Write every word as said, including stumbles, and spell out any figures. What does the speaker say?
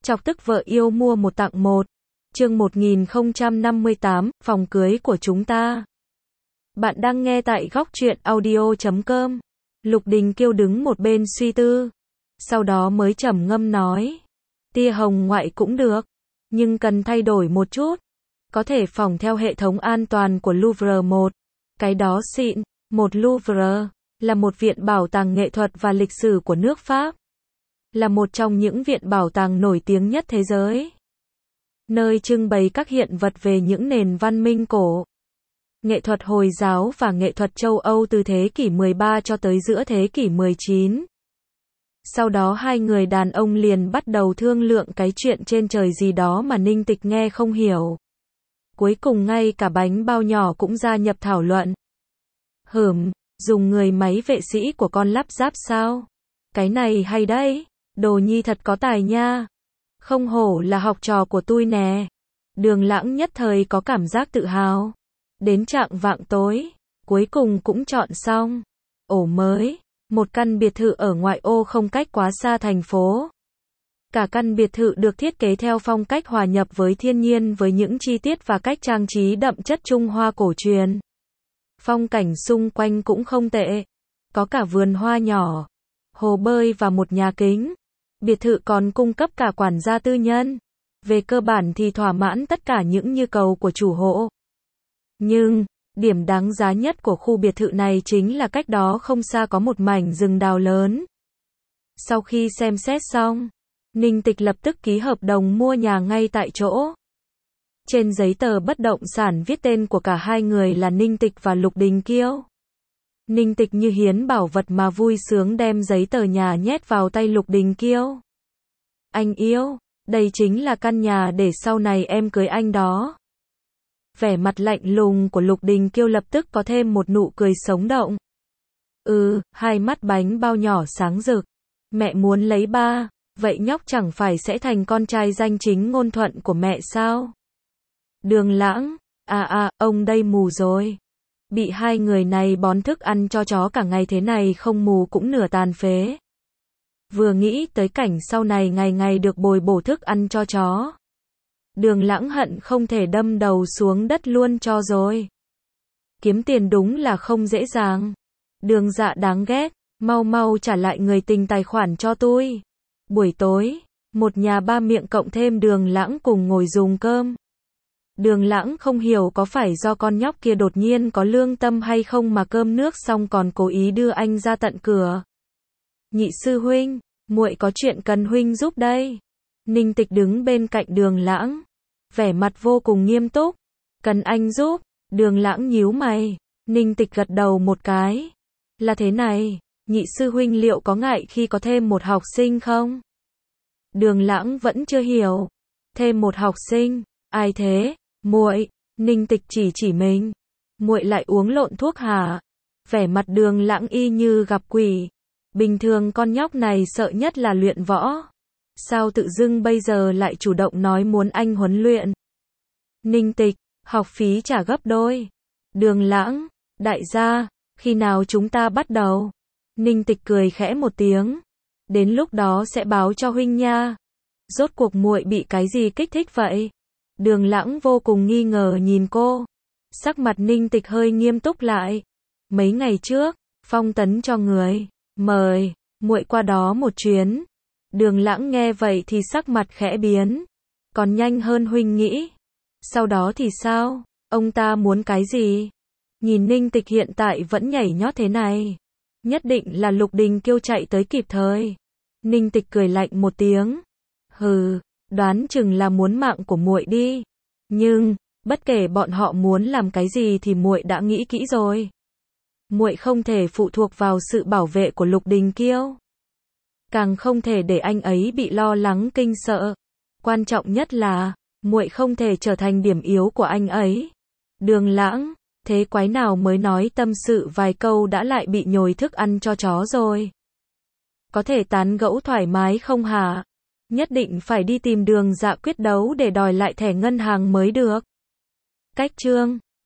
Chọc tức vợ yêu mua một tặng một. Chương một nghìn không trăm năm mươi tám, phòng cưới của chúng ta. Bạn đang nghe tại góc truyện audio chấm com. Lục Đình Kiêu đứng một bên suy tư. Sau đó mới trầm ngâm nói. Tia hồng ngoại cũng được. Nhưng cần thay đổi một chút. Có thể phỏng theo hệ thống an toàn của Louvre một. Cái đó xịn. Một Louvre là một viện bảo tàng nghệ thuật và lịch sử của nước Pháp. Là một trong những viện bảo tàng nổi tiếng nhất thế giới. Nơi trưng bày các hiện vật về những nền văn minh cổ. Nghệ thuật Hồi giáo và nghệ thuật châu Âu từ thế kỷ mười ba cho tới giữa thế kỷ mười chín. Sau đó hai người đàn ông liền bắt đầu thương lượng cái chuyện trên trời gì đó mà Ninh Tịch nghe không hiểu. Cuối cùng ngay cả bánh bao nhỏ cũng gia nhập thảo luận. Hửm, dùng người máy vệ sĩ của con lắp ráp sao? Cái này hay đấy, Đồ Nhi thật có tài nha. Không hổ là học trò của tôi nè. Đường Lãng nhất thời có cảm giác tự hào. Đến trạng vạng tối, cuối cùng cũng chọn xong. Ổ mới, một căn biệt thự ở ngoại ô không cách quá xa thành phố. Cả căn biệt thự được thiết kế theo phong cách hòa nhập với thiên nhiên với những chi tiết và cách trang trí đậm chất Trung Hoa cổ truyền. Phong cảnh xung quanh cũng không tệ. Có cả vườn hoa nhỏ, hồ bơi và một nhà kính. Biệt thự còn cung cấp cả quản gia tư nhân. Về cơ bản thì thỏa mãn tất cả những nhu cầu của chủ hộ. Nhưng, điểm đáng giá nhất của khu biệt thự này chính là cách đó không xa có một mảnh rừng đào lớn. Sau khi xem xét xong, Ninh Tịch lập tức ký hợp đồng mua nhà ngay tại chỗ. Trên giấy tờ bất động sản viết tên của cả hai người là Ninh Tịch và Lục Đình Kiêu. Ninh Tịch như hiến bảo vật mà vui sướng đem giấy tờ nhà nhét vào tay Lục Đình Kiêu. Anh yêu, đây chính là căn nhà để sau này em cưới anh đó. Vẻ mặt lạnh lùng của Lục Đình Kiêu lập tức có thêm một nụ cười sống động. Ừ, hai mắt bánh bao nhỏ sáng rực. Mẹ muốn lấy ba, vậy nhóc chẳng phải sẽ thành con trai danh chính ngôn thuận của mẹ sao? Đường Lãng, à à, ông đây mù rồi. Bị hai người này bón thức ăn cho chó cả ngày thế này không mù cũng nửa tàn phế. Vừa nghĩ tới cảnh sau này ngày ngày được bồi bổ thức ăn cho chó. Đường Lãng hận không thể đâm đầu xuống đất luôn cho rồi. Kiếm tiền đúng là không dễ dàng. Đường Dạ đáng ghét, mau mau trả lại người tình tài khoản cho tôi. Buổi tối, một nhà ba miệng cộng thêm Đường Lãng cùng ngồi dùng cơm. Đường Lãng không hiểu có phải do con nhóc kia đột nhiên có lương tâm hay không mà cơm nước xong còn cố ý đưa anh ra tận cửa. Nhị sư huynh, muội có chuyện cần huynh giúp đây. Ninh Tịch đứng bên cạnh Đường Lãng, vẻ mặt vô cùng nghiêm túc. Cần anh giúp? Đường Lãng nhíu mày. Ninh Tịch gật đầu một cái. Là thế này, nhị sư huynh liệu có ngại khi có thêm một học sinh không? Đường Lãng vẫn chưa hiểu. Thêm một học sinh? Ai thế? Muội. Ninh Tịch chỉ chỉ mình. Muội lại uống lộn thuốc hả? Vẻ mặt Đường Lãng y như gặp quỷ. Bình thường con nhóc này sợ nhất là luyện võ. Sao tự dưng bây giờ lại chủ động nói muốn anh huấn luyện? Ninh Tịch, học phí trả gấp đôi. Đường Lãng, đại gia, khi nào chúng ta bắt đầu? Ninh Tịch cười khẽ một tiếng. Đến lúc đó sẽ báo cho huynh nha. Rốt cuộc muội bị cái gì kích thích vậy? Đường Lãng vô cùng nghi ngờ nhìn cô. Sắc mặt Ninh Tịch hơi nghiêm túc lại. Mấy ngày trước, Phong Tấn cho người mời muội qua đó một chuyến. Đường Lãng nghe vậy thì sắc mặt khẽ biến. Còn nhanh hơn huynh nghĩ. Sau đó thì sao? Ông ta muốn cái gì? Nhìn Ninh Tịch hiện tại vẫn nhảy nhót thế này. Nhất định là Lục Đình Kiêu chạy tới kịp thời. Ninh Tịch cười lạnh một tiếng. Hừ, đoán chừng là muốn mạng của muội đi. Nhưng, bất kể bọn họ muốn làm cái gì thì muội đã nghĩ kỹ rồi. Muội không thể phụ thuộc vào sự bảo vệ của Lục Đình Kiêu. Càng không thể để anh ấy bị lo lắng kinh sợ. Quan trọng nhất là, muội không thể trở thành điểm yếu của anh ấy. Đường Lãng, thế quái nào mới nói tâm sự vài câu đã lại bị nhồi thức ăn cho chó rồi. Có thể tán gẫu thoải mái không hả? Nhất định phải đi tìm Đường Dạ quyết đấu để đòi lại thẻ ngân hàng mới được. Cách chương